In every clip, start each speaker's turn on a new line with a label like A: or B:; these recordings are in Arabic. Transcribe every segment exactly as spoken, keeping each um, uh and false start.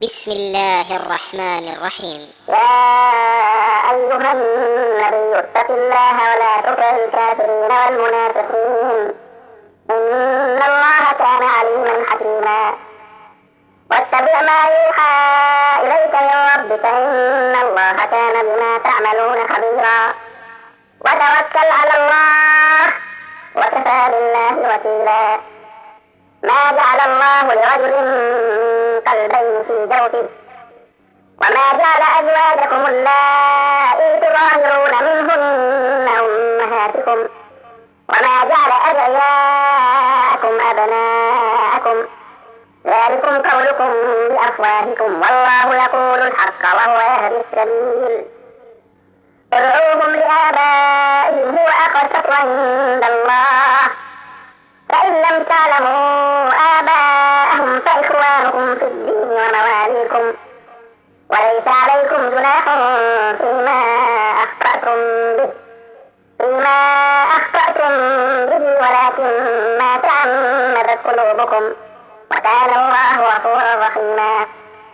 A: بسم الله الرحمن الرحيم.
B: يا أيها النبي اتق الله ولا تطع الكافرين والمنافقين إن الله كان عليما حكيما. واتبع ما يوحى إليك من ربك إن الله كان بما تعملون خبيرا. وتوكل على الله وكفى بالله وكيلا. ما جعل الله لرجل من قلبين في جوفه وما جعل أزواجكم اللائي تظاهرون منهن أمهاتكم وما جعل أدعياءكم أبناءكم ذلكم قولكم بأفواهكم والله يقول الحق وهو يهدي السبيل. ادعوهم لآبائهم هو أقسط عند الله فإن لم تعلموا آباءهم فإخوانكم في الدين ومواليكم وليس عليكم جناح فيما أخطأتم به فيما أخطأتم به ولكن ما تعمدت قلوبكم وكان الله غفورا رحيما.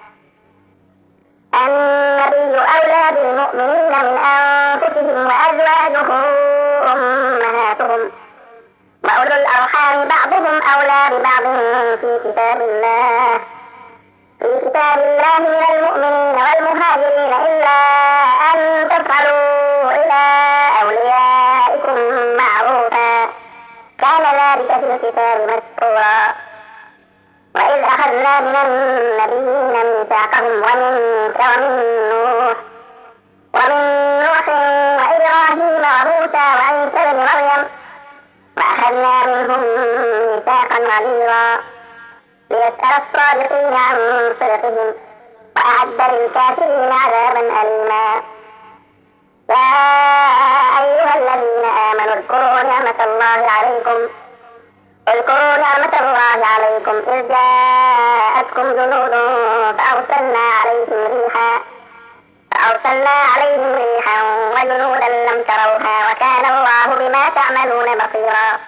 B: النبي أولى بالمؤمنين من أنفسهم وأزواجه أمهاتهم وأولو الأرحام بعضهم أولى ببعض في كتاب الله في كتاب الله من المؤمنين والمهاجرين إلا أن تفعلوا إلى أوليائكم معروفا كان ذلك في الكتاب مسطورا. وإذ أخذنا من النبيين ميثاقهم ومنك ومن نوح ومن نوح وإبراهيم وموسى وعيسى بن مريم وأخذنا منهم ميثاقا غليظا ليسأل الصادقين عن صدقهم وأعد للكافرين عذابا أليما. يا أيها الذين آمنوا اذكروا نعمة الله عليكم اذكروا نعمة الله عليكم إذ جاءتكم جنود فأرسلنا عليهم ريحا فأرسلنا عليهم ريحا وجنودا لم تروها وكان الله بما تعملون بصيرا.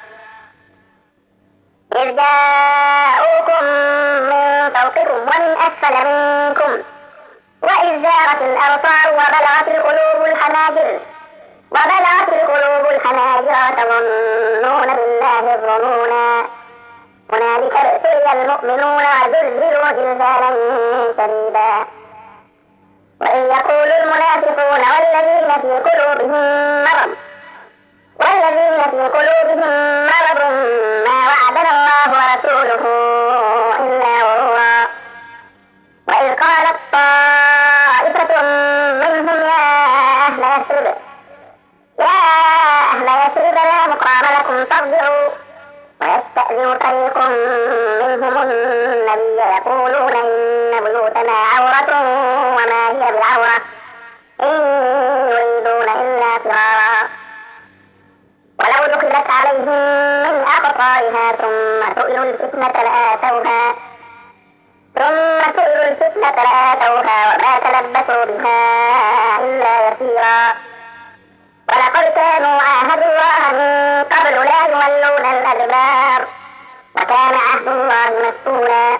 B: إذ جاءوكم من فوقكم ومن أسفل منكم وإذ زاغت الأبصار وبلغت القلوب الحناجر وبلغت القلوب الحناجر وتظنون بالله الظنونا هنالك ابتلي المؤمنون وزلزلوا زلزالا شديدا. وإن يقول المنافقون والذين في قلوبهم مرض والذين في قلوبهم مرض ما وعدنا الله ورسوله إلا غرورا. وإذ قالت طائفة منهم يا أهل يثرب يا أهل يثرب لا مقام لكم فارجعوا ويستأذن فريق منهم النبي يقولون إن بيوتنا عورة وما هي بالعورة إن يريدون إلا فرارا. ولو دخلت عليهم من أقطارها ثم سئلوا الفتنة لآتوها ثم سئلوا الفتنة لآتوها وما تلبثوا بها إلا يسيرا. ولقد كانوا عاهدوا الله من قبل لا يولون الأدبار وكان عهد الله مسؤولا.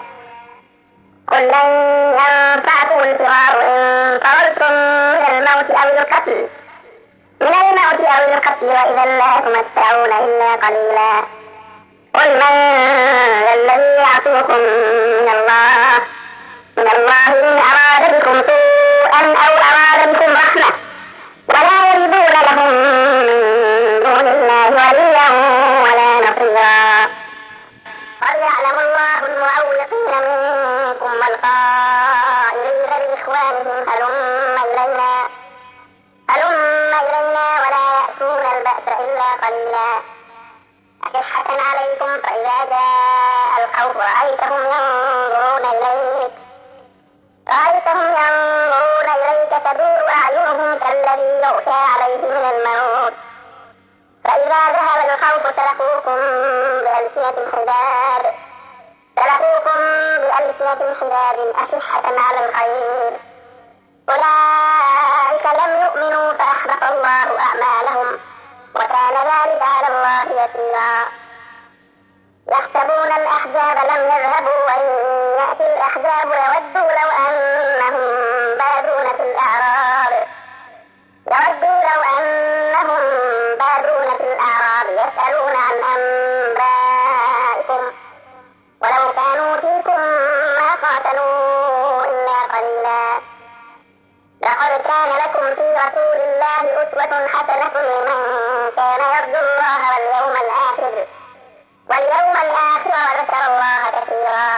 B: قل لن ينفعكم الفرار إن فررتم من الموت أو القتل من الموت أو القتل وإذا لا تمتعون إلا قليلا. قل من ذا الذي يعصمكم من الله من الله إن أراد بكم سوءا أو أراد بكم رحمة ولا يجدون لهم من دون الله وليا ولا نصيرا. قد يعلم الله المعوقين منكم والقائلين لإخوانهم هلم إلينا هلم إلينا ولا يأتون البأس إلا قليلا. أشحة عليكم فإذا جاء الخوف رأيتهم ينظرون إليك رأيتهم ينظرون إليك تدور أعينهم كالذي يغشى عليه من الموت فإذا ذهب الخوف سلكوكم بألسنة حداد سلكوكم بألسنة حداد أشحة على الخير أولئك لم يؤمنوا فأحبط الله أعمالهم وكان ذلك على الله يسيرا. يحسبون الأحزاب لم يذهبوا وإن يأتي الأحزاب يودوا لو أنهم بادون في الأعراب يودوا لو أنهم بادون في الأعراب يسألون عن أنبائكم ولو كانوا فيكم ما قاتلوا إلا قليلا. لقد كان لكم في رسول الله أسوة حسنة لمن كان يرجو الله واليوم الآخر واليوم الآخر وذكر الله كثيرا.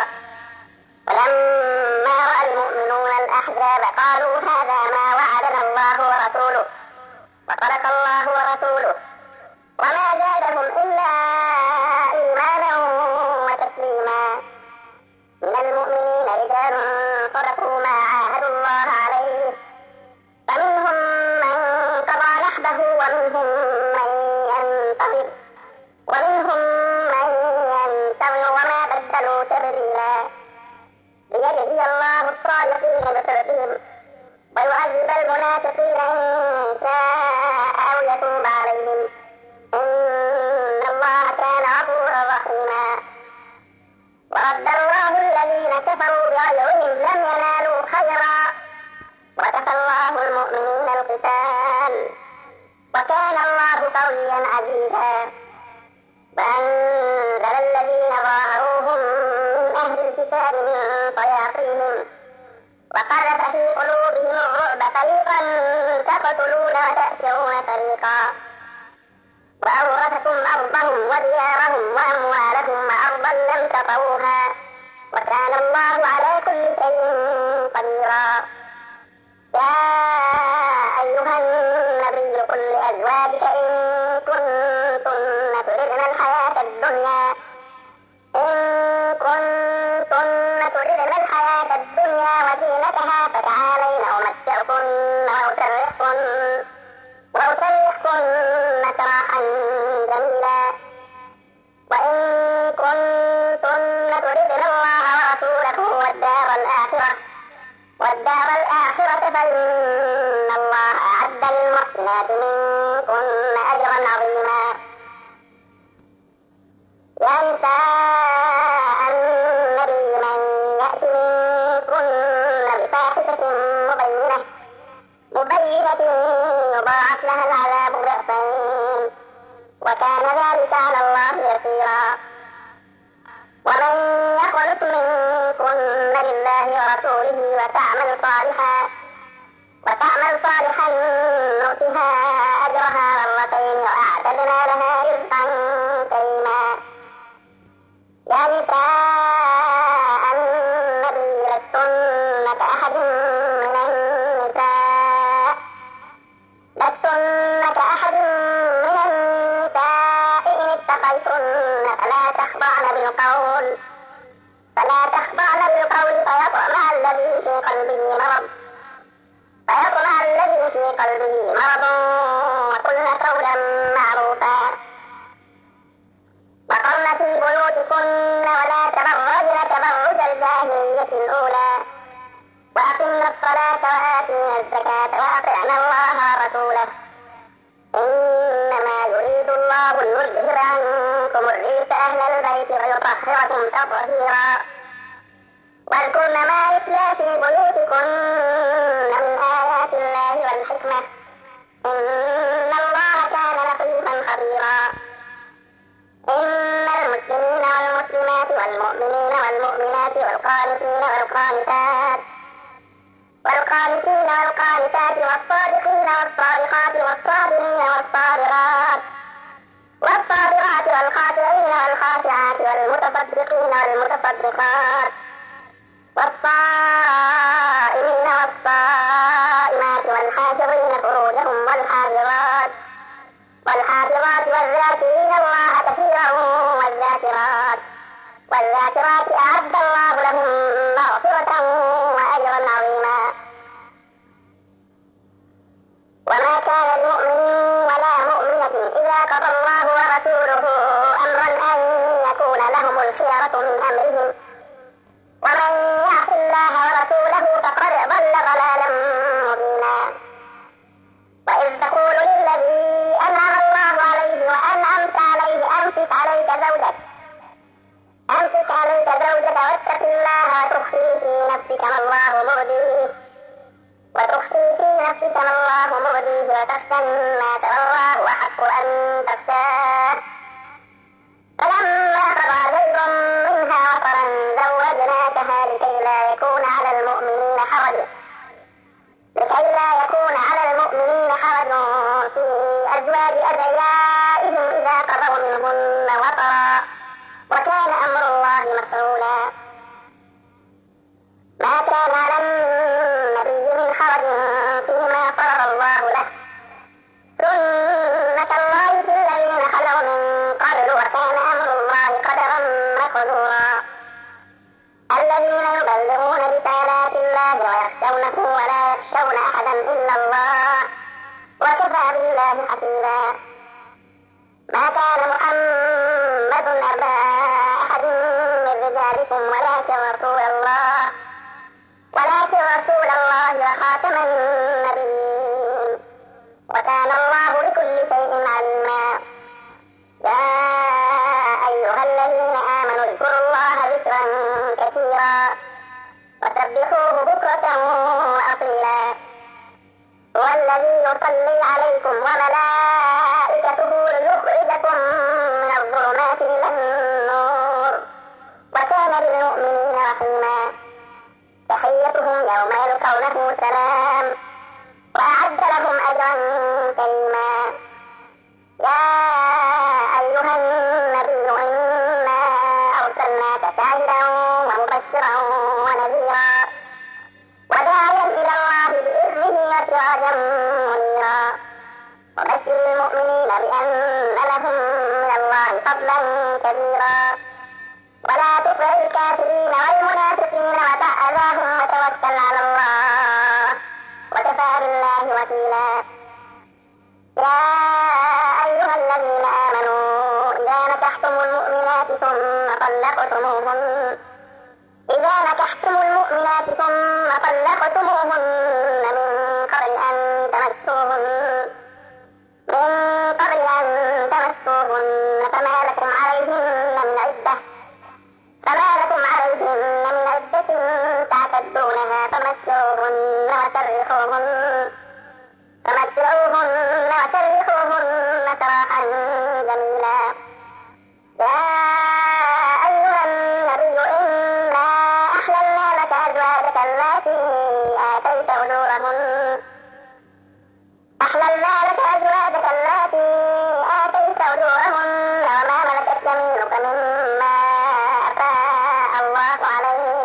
B: ولما رأى المؤمنون الأحزاب قالوا هذا ما وعدنا الله ورسوله وصدق الله ورسوله وما زادهم إلا إيمانا وتسليما. من المؤمنين رجال صدقوا ما عاهدوا الله عليه فمنهم من قضى نحبه ومنهم من ينتظر ومنهم من ينتظر وما بدلوا تبديلا. ليجزي الله الصادقين بصدقهم ويعذب المنافقين إن شاء أو يتوب عليهم إن الله كان غفورا رحيما. ورد الله الذين كفروا بغيظهم لم ينالوا خيرا وكفى الله المؤمنين القتال وكان الله قويا عزيزا. وأنزل الذين ظاهروهم من أهل الكتاب من صياصيهم وقذف في قلوبهم الرعب فريقا تقتلون وتأسرون فريقا. وأورثكم أرضهم وديارهم وأموالهم وأرضا لم تطئوها وكان الله على كل شيء قديرا. يا أيها النبي قل لأزواجك إن كنتن تردن الحياة الدنيا إن كنتن تردن الحياة الدنيا وزينتها فتعالين أمتعكن وأسرحكن وأسرحكن سراحا جميلا. وإن كنتن تردن الله ورسوله والدار الآخرة والدار الآخرة فإن الله أعد للمحسنات منكن أجرا عظيما. يا نساء النبي من يأت منكن بفاحشة مبينة مبينة يضاعف لها العذاب ضعفين وكان ذلك على الله يسيرا. ومن يقنط منكن لله ورسوله وتعمل صالحا وتعمل صالحا نؤتها أجرها مرتين وأعتدنا لها رزقا كريما. يا نساء النبي لستن كأحد من النساء لستن كأحد من النساء إن اتقيتن فلا تخضعن بالقول فلا تخضعن بالقول فيطمع الذي في قلبه مرض فيطمع الذي في قلبه مرض وقلن قولا معروفا. وقرن في بيوتكن ولا تبرجن تبرج الجاهلية الأولى وأقمن الصلاة وآتينا الزكاة وأطعنا الله ورسوله إنما يريد الله ليذهب عنكم الرجس أهل البيت ويطهركم تطهيرا. واذكرن ما يتلى في بيوتكن من آيات الله والحكمة إن الله كان لطيفا خبيرا. إن المسلمين والمسلمات والمؤمنين والمؤمنات والقانتين والقانتات والقانتين والقانتات والصادقين والصادقات والصابرين والصابرات والصابرات والخاشعين والخاشعات والمتصدقين والمتصدقات والصائمين والصائمات والحافظين فروجهم والحافظات والحافظات والذاكرين الله كثيرا والذاكرات والذاكرات أعد الله لهم مغفرة وأجرا عظيما. وما كان لمؤمن ولا مؤمنة إذا قضى الله ورسوله أمرا أن يكون لهم الخيرة من أمرهم ومن يعص الله ورسوله تخشى الناس والله أحق أن تخشاه فلما قضى زيد منها وطرا زوجناكها لكي لا يكون على المؤمنين حرج لكي لا يكون على المؤمنين حرج في أزواج أدعيائهم إذا قضوا منهن وطرا وكان أمر الله مفعولا ما كان على النبي من حرج فيما فرض الله له سنة الله في الذين خلوا من قبل وكان أمر الله قدرا مقدورا الذين يبلغون رسالات الله ويخشونه ولا يخشون أحدا إلا الله وكفى بالله حسيبا ما كان محمد أبا أحد من رجالكم ولكن رسول الله ولكن رسول الله وخاتم النبيين وكان الله بكل شيء عليما يا أيها الذين آمنوا اذكروا الله ذكرا كثيرا وسبحوه بكرة وأصيلا هو الذي يصلي عليكم وملائكته ليخرجكم من الظلمات إلى النور وكان بالمؤمنين رحيما تحيتهم يوم يلقونه سلام وأعد لهم أجرا كريما يا أيها النبي إنا أرسلناك شاهدا ومبشرا ونذيرا وداعيا إلى الله بإذنه وسراجا منيرا وبشر المؤمنين بأن لهم من الله فضلا كبيرا ولا تطع الكافرين والمنافقين ودع أذاهم وتوكل على الله وكفى بالله وكيلا يا أيها الذين آمنوا إذا نكحتم المؤمنات ثم طلقتموهن إذا نكحتم المؤمنات ثم طلقتموهن من قبل أن تمسوهن من قبل أن تمسوهن فما لكم عليهن من عدة فما لكم عليهن من عدة تعتدونها فمتعوهن وسرحوهن فمتعوهن وسرحوهن سراحا جميلا يا أيها النبي إنا أحللنا لك أزواجك اللاتي آتيت أجورهن أحللنا لك أزواجك اللاتي آتيت أجورهن وما ملكت يمينك مما أفاء الله عليك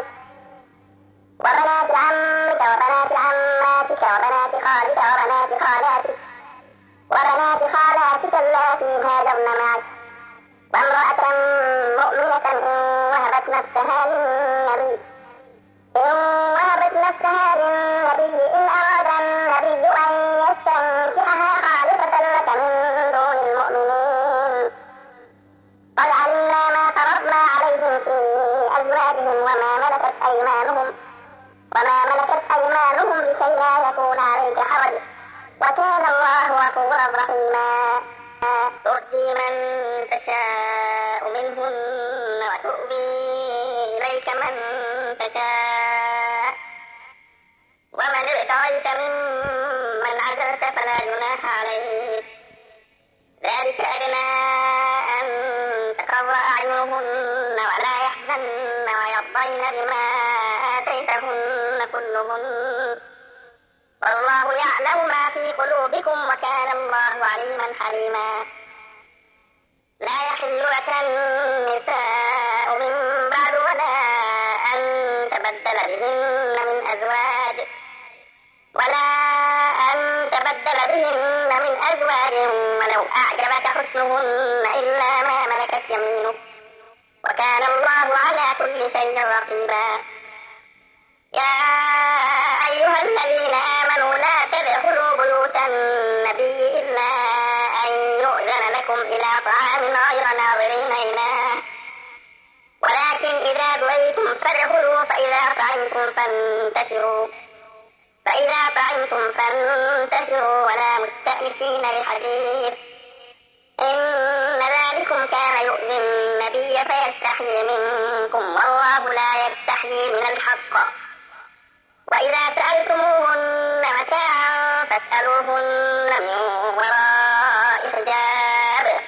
B: وبنات عمك وبنات عماتك وبنات خالك وبنات خالاتك وبنات خالاتك اللاتي هاجرن معك وامرأة مؤمنة إن وهبت نفسها للنبي إن وهبت نفسها للنبي إن أراد النبي أن يستنكحها خالصة لك من دون المؤمنين قد علمنا ما فرضنا عليهم في أزواجهم وما ملكت أيمانهم وما ملكت أيمانهم لكي لا يكون عليك حرج وكان الله غفورا رحيما تؤتي من تشاء منهن وتؤوي إليك من تشاء ومن ابتغيت ممن عزلت فلا جناح عليك ذلك أدنى أن تقر أعينهن ولا يحزن ويرضين بما آتيتهن كلهن والله يعلم ما في قلوبكم وكان الله عليما حليما لا يحل لك النساء من بعد ولا أن تبدل بهن من أزواج ولا أن تبدل بهن من أزواج ولو أعجبك حسنهن إلا ما ملكت يمينك وكان الله على كل شيء رقيبا يا أيها الذين آمنوا لا تدخلوا بيوت النبي إلا أن يؤذن لكم إلى طعام غير ناظرين إناه ولكن إذا دعيتم فادخلوا فإذا طعمتم فانتشروا فإذا طعمتم فانتشروا ولا مستأنسين لحديث إن ذلكم كان يؤذي النبي فيستحيي منكم والله لا يستحيي من الحق وإذا سألتموهن متاعا فاسألوهن من وراء حجاب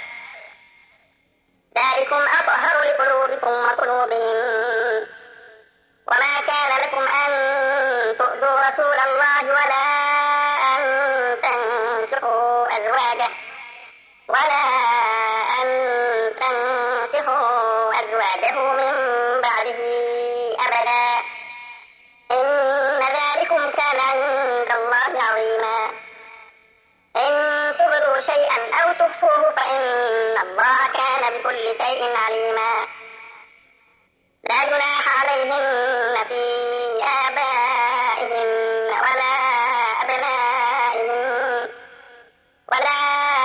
B: ذلكم أطهر لقلوبكم وقلوبهم وما كان لكم أن تؤذوا رسول الله ولا أن تنكحوا أزواجه ولا أن تنكحوا أزواجه من بعده أبدا إن ذلكم كان عند الله عظيما إن تبدوا شيئا أو تخفوه فإن الله كان بكل شيء عليما لا جناح عليهن في آبائهن ولا أبنائهن ولا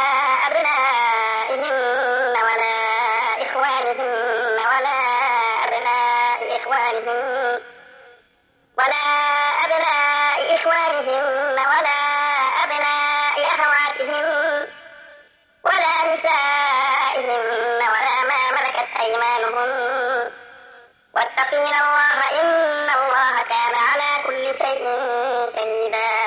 B: أبنائهن ولا إخوانهن ولا أبناء إخوانهن ولا أبناء إخوانهن ولا أبناء أخواتهن ولا نسائهن ولا ما ملكت أيمانهن واتقين الله إن الله كان على كل شيء شهيدا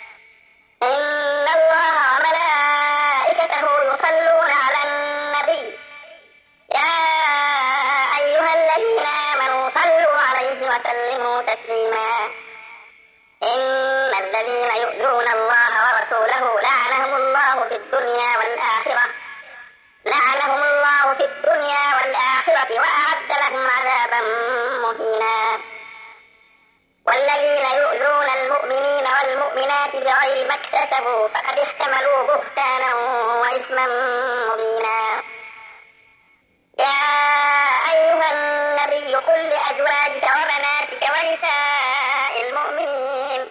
B: إن الله وملائكته يصلون على النبي يا أيها الذين آمنوا صلوا عليه وسلموا تسليما إن الذين يؤذون الله ورسوله لعنهم الله في الدنيا والآخرة لعنهم الله في الدنيا والآخرة وأعد لهم عذابا مهينا والذين يؤذون المؤمنين والمؤمنات بغير ما اكتسبوا فقد احتملوا بهتانا وإثما مبينا يا أيها النبي قل لأزواجك وبناتك ونساء المؤمنين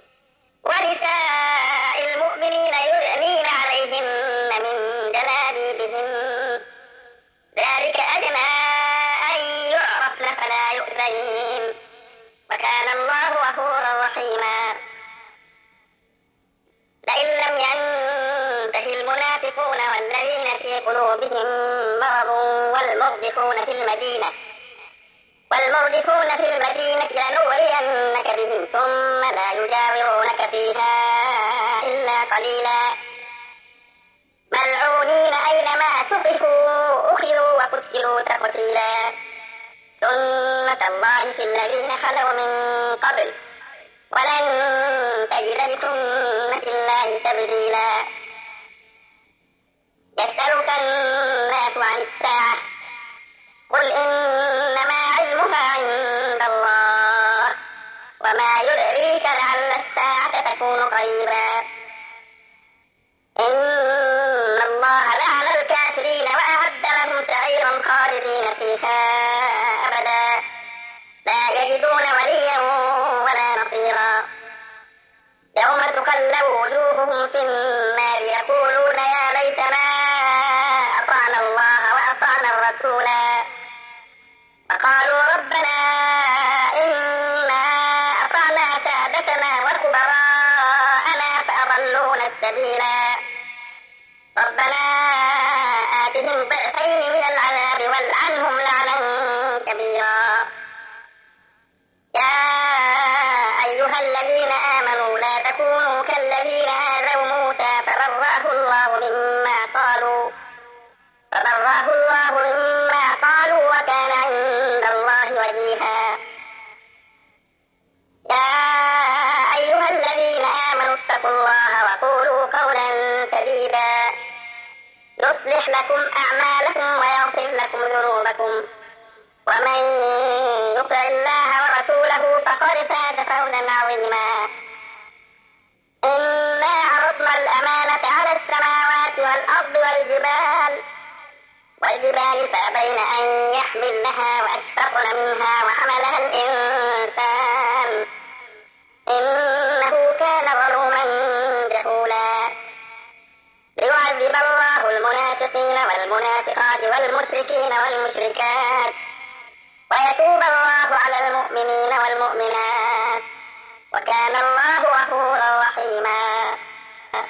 B: ونساء المؤمنين يدنين عليهن من جلابيبهن ذلك أدنى أن يعرفن فلا يؤذين وكان الله غفورا رحيما لئن لم ينته المنافقون والذين في قلوبهم مرض والمرجفون في المدينة والمرجفون في المدينة لنغرينك بهم ثم لا يجاورونك فيها إلا قليلا ملعونين أينما ثقفوا أخذوا وقتلوا تقتيلا سنة الله في الذين خلوا من قبل ولن تجد لسنة الله تبديلا يسألك الناس عن الساعة قل إنما علمها عند الله وما يدريك لعل الساعة تكون قريبا إن الله لعن الكافرين وأعد لهم سعيرا خالدين فيها أبدا لا يجدون وليا ولا نصيرا يوم تقلب وجوههم في النار يقولون يا ليتنا أطعنا الله وأطعنا الرسولا فقالوا ربنا إنا أطعنا سادتنا وكبراءنا فأضلونا السبيلا ربنا آتهم ضعفين من العذاب والعنهم لعنا كبيرا يا أيها الذين آمنوا لا تكونوا كالذين آذوا موسى فبرأه الله مما قالوا فبرأه الله مما قالوا وكان عند الله وجيها يا أيها الذين آمنوا اتقوا الله وقولوا قولا سديدا يصلح لكم أعمالكم ويغفر لكم ذنوبكم ومن يطع الله ورسوله فقد فاز فوزا عظيما إنا عرضنا الأمانة على السماوات والأرض والجبال والجبال فأبين أن يحملنها وأشفقن منها وحملها الإنسان إنه كان ظلوما جهولا ليعذب الله المنافقين والمنافقات والمشركين والمشركات ويتوب الله على المؤمنين والمؤمنات وكان الله غفورا رحيما